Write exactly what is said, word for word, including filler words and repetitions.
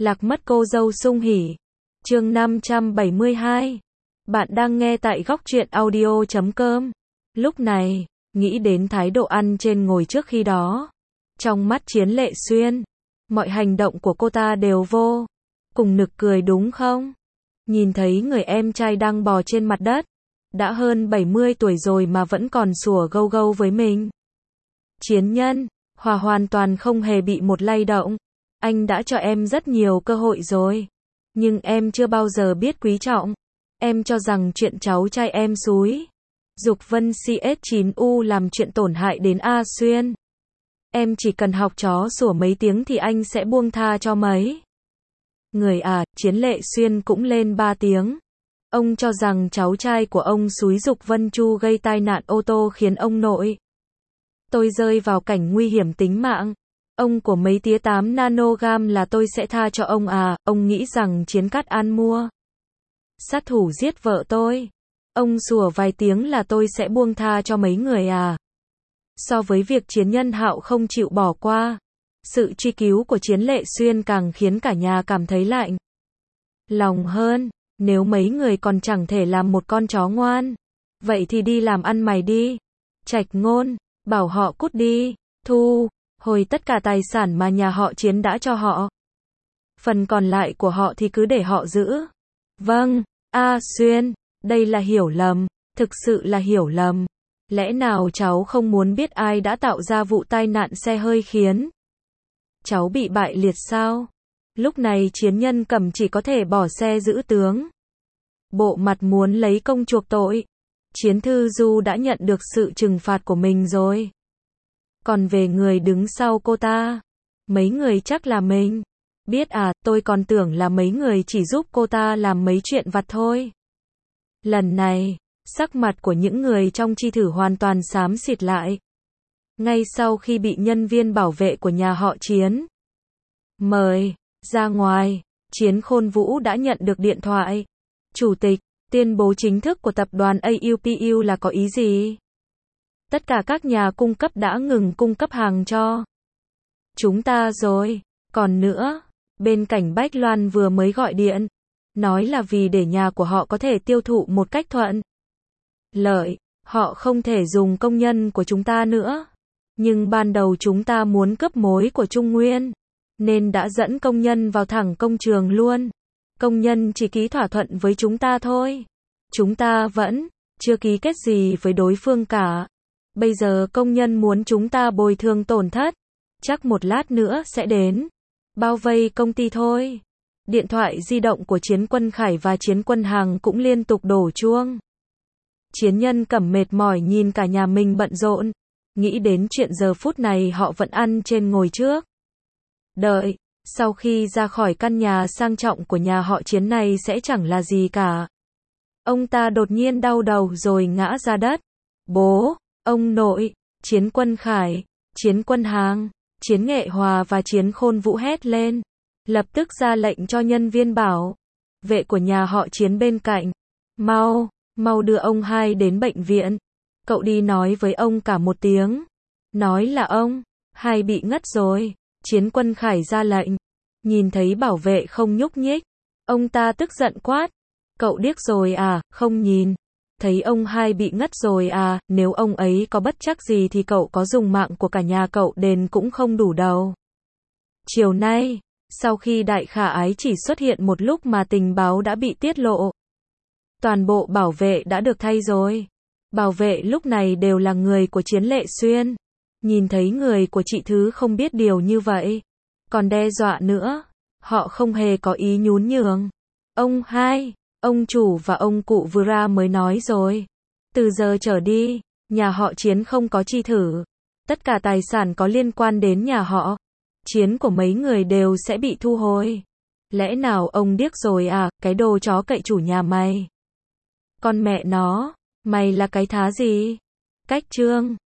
Lạc mất cô dâu sung hỉ. Chương năm trăm bảy mươi hai. Bạn đang nghe tại góc truyện audio chấm com. Lúc này, nghĩ đến thái độ ăn trên ngồi trước khi đó. Trong mắt Chiến Lệ Xuyên, mọi hành động của cô ta đều vô cùng nực cười đúng không? Nhìn thấy người em trai đang bò trên mặt đất, đã hơn bảy mươi tuổi rồi mà vẫn còn sủa gâu gâu với mình. Chiến Nhân, Hòa hoàn toàn không hề bị một lay động. Anh đã cho em rất nhiều cơ hội rồi, nhưng em chưa bao giờ biết quý trọng. Em cho rằng chuyện cháu trai em xúi Dục Vân C S chín U làm chuyện tổn hại đến A Xuyên. Em chỉ cần học chó sủa mấy tiếng thì anh sẽ buông tha cho mấy người à. Chiến Lệ Xuyên cũng lên ba tiếng. Ông cho rằng cháu trai của ông xúi Dục Vân Chu gây tai nạn ô tô khiến ông nội tôi rơi vào cảnh nguy hiểm tính mạng. Ông của mấy tía tám nanogam là tôi sẽ tha cho ông à. Ông nghĩ rằng Chiến Cát An mua sát thủ giết vợ tôi, ông sủa vài tiếng là tôi sẽ buông tha cho mấy người à. So với việc Chiến Nhân Hạo không chịu bỏ qua, sự truy cứu của Chiến Lệ Xuyên càng khiến cả nhà cảm thấy lạnh lòng hơn. Nếu mấy người còn chẳng thể làm một con chó ngoan, vậy thì đi làm ăn mày đi. Trạch Ngôn, bảo họ cút đi, thu hồi tất cả tài sản mà nhà họ Chiến đã cho họ. Phần còn lại của họ thì cứ để họ giữ. Vâng, A Xuyên, đây là hiểu lầm, thực sự là hiểu lầm. Lẽ nào cháu không muốn biết ai đã tạo ra vụ tai nạn xe hơi khiến cháu bị bại liệt sao? Lúc này Chiến Nhân Cẩm chỉ có thể bỏ xe giữ tướng. Bộ mặt muốn lấy công chuộc tội. Chiến Thư Du đã nhận được sự trừng phạt của mình rồi. Còn về người đứng sau cô ta, mấy người chắc là mình biết à. Tôi còn tưởng là mấy người chỉ giúp cô ta làm mấy chuyện vặt thôi. Lần này, sắc mặt của những người trong chi thử hoàn toàn xám xịt lại. Ngay sau khi bị nhân viên bảo vệ của nhà họ Chiến mời ra ngoài, Chiến Khôn Vũ đã nhận được điện thoại. Chủ tịch, tuyên bố chính thức của tập đoàn a u pê u là có ý gì? Tất cả các nhà cung cấp đã ngừng cung cấp hàng cho chúng ta rồi. Còn nữa, bên Cảnh Bách Loan vừa mới gọi điện, nói là vì để nhà của họ có thể tiêu thụ một cách thuận lợi, họ không thể dùng công nhân của chúng ta nữa. Nhưng ban đầu chúng ta muốn cướp mối của Trung Nguyên, nên đã dẫn công nhân vào thẳng công trường luôn. Công nhân chỉ ký thỏa thuận với chúng ta thôi. Chúng ta vẫn chưa ký kết gì với đối phương cả. Bây giờ công nhân muốn chúng ta bồi thường tổn thất. Chắc một lát nữa sẽ đến bao vây công ty thôi. Điện thoại di động của Chiến Quân Khải và Chiến Quân Hằng cũng liên tục đổ chuông. Chiến Nhân Cẩm mệt mỏi nhìn cả nhà mình bận rộn, nghĩ đến chuyện giờ phút này họ vẫn ăn trên ngồi trước. Đợi, sau khi ra khỏi căn nhà sang trọng của nhà họ Chiến này sẽ chẳng là gì cả. Ông ta đột nhiên đau đầu rồi ngã ra đất. Bố, ông nội, Chiến Quân Khải, Chiến Quân Hằng, Chiến Nghệ Hòa và Chiến Khôn Vũ hét lên. Lập tức ra lệnh cho nhân viên bảo vệ của nhà họ Chiến bên cạnh. Mau, mau đưa ông hai đến bệnh viện. Cậu đi nói với ông cả một tiếng. Nói là ông hai bị ngất rồi. Chiến Quân Khải ra lệnh. Nhìn thấy bảo vệ không nhúc nhích, ông ta tức giận quát. Cậu điếc rồi à, không nhìn thấy ông hai bị ngất rồi à? Nếu ông ấy có bất trắc gì thì cậu có dùng mạng của cả nhà cậu đền cũng không đủ đâu. Chiều nay, sau khi Đại Khả Ái chỉ xuất hiện một lúc mà tình báo đã bị tiết lộ. Toàn bộ bảo vệ đã được thay rồi. Bảo vệ lúc này đều là người của Chiến Lệ Xuyên. Nhìn thấy người của chị Thứ không biết điều như vậy, còn đe dọa nữa, họ không hề có ý nhún nhường. Ông hai, ông chủ và ông cụ vừa ra mới nói rồi. Từ giờ trở đi, nhà họ Chiến không có chi thử. Tất cả tài sản có liên quan đến nhà họ Chiến của mấy người đều sẽ bị thu hồi. Lẽ nào ông điếc rồi à, cái đồ chó cậy chủ nhà mày. Con mẹ nó, mày là cái thá gì? Cách trương,